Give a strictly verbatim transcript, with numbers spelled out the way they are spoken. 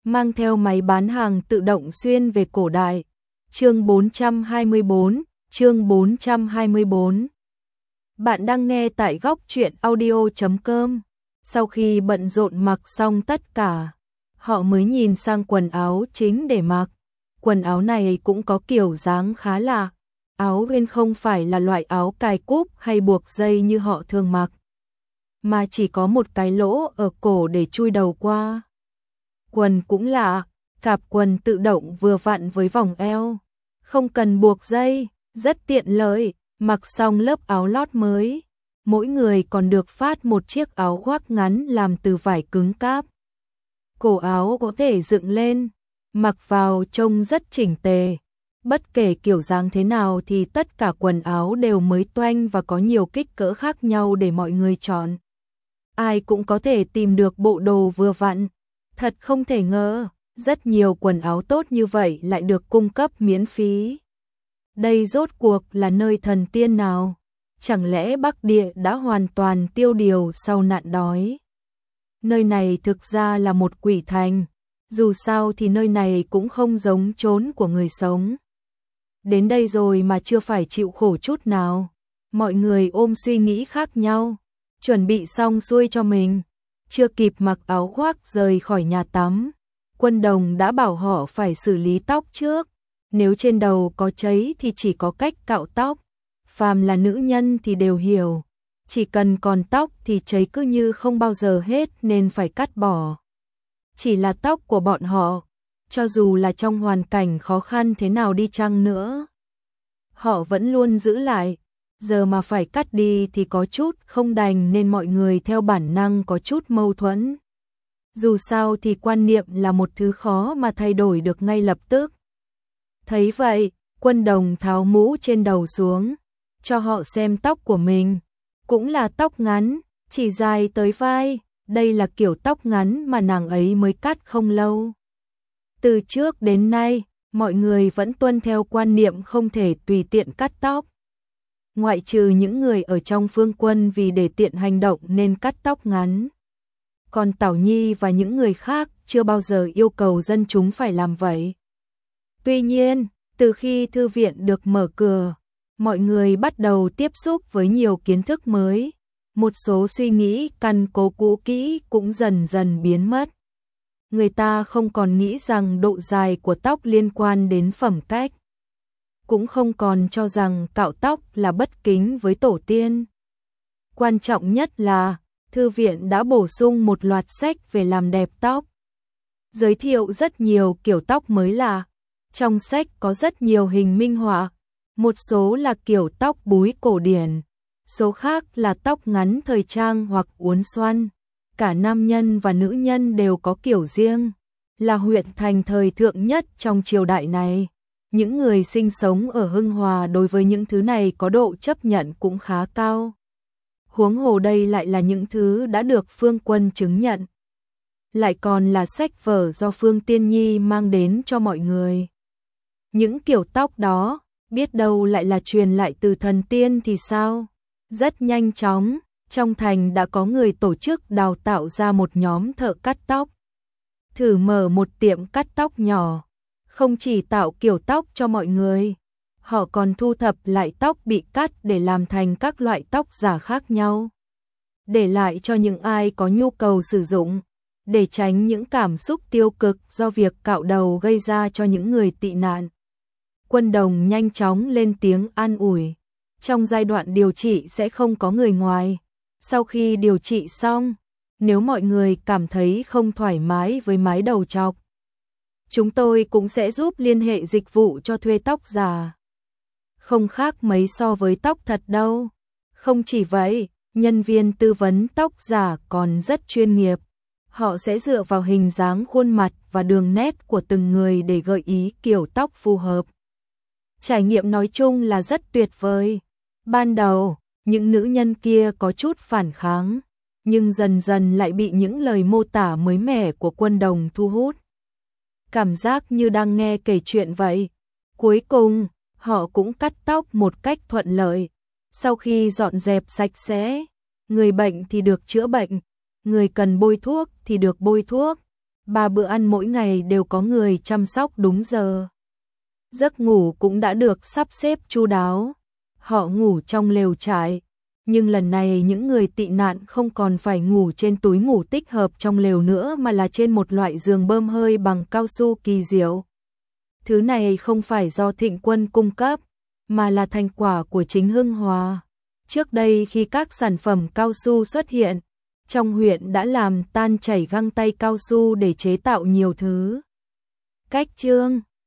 mang theo máy bán hàng tự động xuyên về cổ đại. Chương bốn trăm hai mươi tư, chương bốn trăm hai mươi tư. Bạn đang nghe tại góc truyện audio chấm com. Sau khi bận rộn mặc xong tất cả, họ mới nhìn sang quần áo chính để mặc. Quần áo này cũng có kiểu dáng khá lạ. Áo bên không phải là loại áo cài cúp hay buộc dây như họ thường mặc, mà chỉ có một cái lỗ ở cổ để chui đầu qua. Quần cũng lạ, cạp quần tự động vừa vặn với vòng eo, không cần buộc dây, rất tiện lợi. Mặc xong lớp áo lót mới, mỗi người còn được phát một chiếc áo khoác ngắn làm từ vải cứng cáp. Cổ áo có thể dựng lên, mặc vào trông rất chỉnh tề. Bất kể kiểu dáng thế nào thì tất cả quần áo đều mới toanh và có nhiều kích cỡ khác nhau để mọi người chọn. Ai cũng có thể tìm được bộ đồ vừa vặn. Thật không thể ngờ, rất nhiều quần áo tốt như vậy lại được cung cấp miễn phí. Đây rốt cuộc là nơi thần tiên nào? Chẳng lẽ Bắc Địa đã hoàn toàn tiêu điều sau nạn đói? Nơi này thực ra là một quỷ thành, dù sao thì nơi này cũng không giống chốn của người sống. Đến đây rồi mà chưa phải chịu khổ chút nào. Mọi người ôm suy nghĩ khác nhau, chuẩn bị xong xuôi cho mình. Chưa kịp mặc áo khoác rời khỏi nhà tắm, Quân Đồng đã bảo họ phải xử lý tóc trước. Nếu trên đầu có cháy thì chỉ có cách cạo tóc. Phàm là nữ nhân thì đều hiểu, chỉ cần còn tóc thì cháy cứ như không bao giờ hết nên phải cắt bỏ. Chỉ là tóc của bọn họ, cho dù là trong hoàn cảnh khó khăn thế nào đi chăng nữa, họ vẫn luôn giữ lại. Giờ mà phải cắt đi thì có chút không đành nên mọi người theo bản năng có chút mâu thuẫn. Dù sao thì quan niệm là một thứ khó mà thay đổi được ngay lập tức. Thấy vậy, Quân Đồng tháo mũ trên đầu xuống, cho họ xem tóc của mình. Cũng là tóc ngắn, chỉ dài tới vai. Đây là kiểu tóc ngắn mà nàng ấy mới cắt không lâu. Từ trước đến nay, mọi người vẫn tuân theo quan niệm không thể tùy tiện cắt tóc. Ngoại trừ những người ở trong phương quân vì để tiện hành động nên cắt tóc ngắn. Còn Tảo Nhi và những người khác chưa bao giờ yêu cầu dân chúng phải làm vậy. Tuy nhiên, từ khi thư viện được mở cửa, mọi người bắt đầu tiếp xúc với nhiều kiến thức mới. Một số suy nghĩ căn cố cũ kỹ cũng dần dần biến mất. Người ta không còn nghĩ rằng độ dài của tóc liên quan đến phẩm cách. Cũng không còn cho rằng cạo tóc là bất kính với tổ tiên. Quan trọng nhất là, thư viện đã bổ sung một loạt sách về làm đẹp tóc. Giới thiệu rất nhiều kiểu tóc mới lạ. Trong sách có rất nhiều hình minh họa. Một số là kiểu tóc búi cổ điển, số khác là tóc ngắn thời trang hoặc uốn xoăn. Cả nam nhân và nữ nhân đều có kiểu riêng. Là huyện thành thời thượng nhất trong triều đại này, những người sinh sống ở Hưng Hòa đối với những thứ này có độ chấp nhận cũng khá cao. Huống hồ đây lại là những thứ đã được Phương Quân chứng nhận. Lại còn là sách vở do Phương Tiên Nhi mang đến cho mọi người. Những kiểu tóc đó, biết đâu lại là truyền lại từ thần tiên thì sao? Rất nhanh chóng, trong thành đã có người tổ chức đào tạo ra một nhóm thợ cắt tóc. Thử mở một tiệm cắt tóc nhỏ, không chỉ tạo kiểu tóc cho mọi người, họ còn thu thập lại tóc bị cắt để làm thành các loại tóc giả khác nhau, để lại cho những ai có nhu cầu sử dụng, để tránh những cảm xúc tiêu cực do việc cạo đầu gây ra cho những người tị nạn. Quân Đồng nhanh chóng lên tiếng an ủi. Trong giai đoạn điều trị sẽ không có người ngoài. Sau khi điều trị xong, nếu mọi người cảm thấy không thoải mái với mái đầu trọc, chúng tôi cũng sẽ giúp liên hệ dịch vụ cho thuê tóc giả. Không khác mấy so với tóc thật đâu. Không chỉ vậy, nhân viên tư vấn tóc giả còn rất chuyên nghiệp. Họ sẽ dựa vào hình dáng khuôn mặt và đường nét của từng người để gợi ý kiểu tóc phù hợp. Trải nghiệm nói chung là rất tuyệt vời. Ban đầu, những nữ nhân kia có chút phản kháng, nhưng dần dần lại bị những lời mô tả mới mẻ của Quân Đồng thu hút. Cảm giác như đang nghe kể chuyện vậy. Cuối cùng, họ cũng cắt tóc một cách thuận lợi. Sau khi dọn dẹp sạch sẽ, người bệnh thì được chữa bệnh, người cần bôi thuốc thì được bôi thuốc. Ba bữa ăn mỗi ngày đều có người chăm sóc đúng giờ. Giấc ngủ cũng đã được sắp xếp chu đáo. Họ ngủ trong lều trại, nhưng lần này những người tị nạn không còn phải ngủ trên túi ngủ tích hợp trong lều nữa mà là trên một loại giường bơm hơi bằng cao su kỳ diệu. Thứ này không phải do Thịnh Quân cung cấp, mà là thành quả của chính Hưng Hòa. Trước đây khi các sản phẩm cao su xuất hiện, trong huyện đã làm tan chảy găng tay cao su để chế tạo nhiều thứ. Cách chương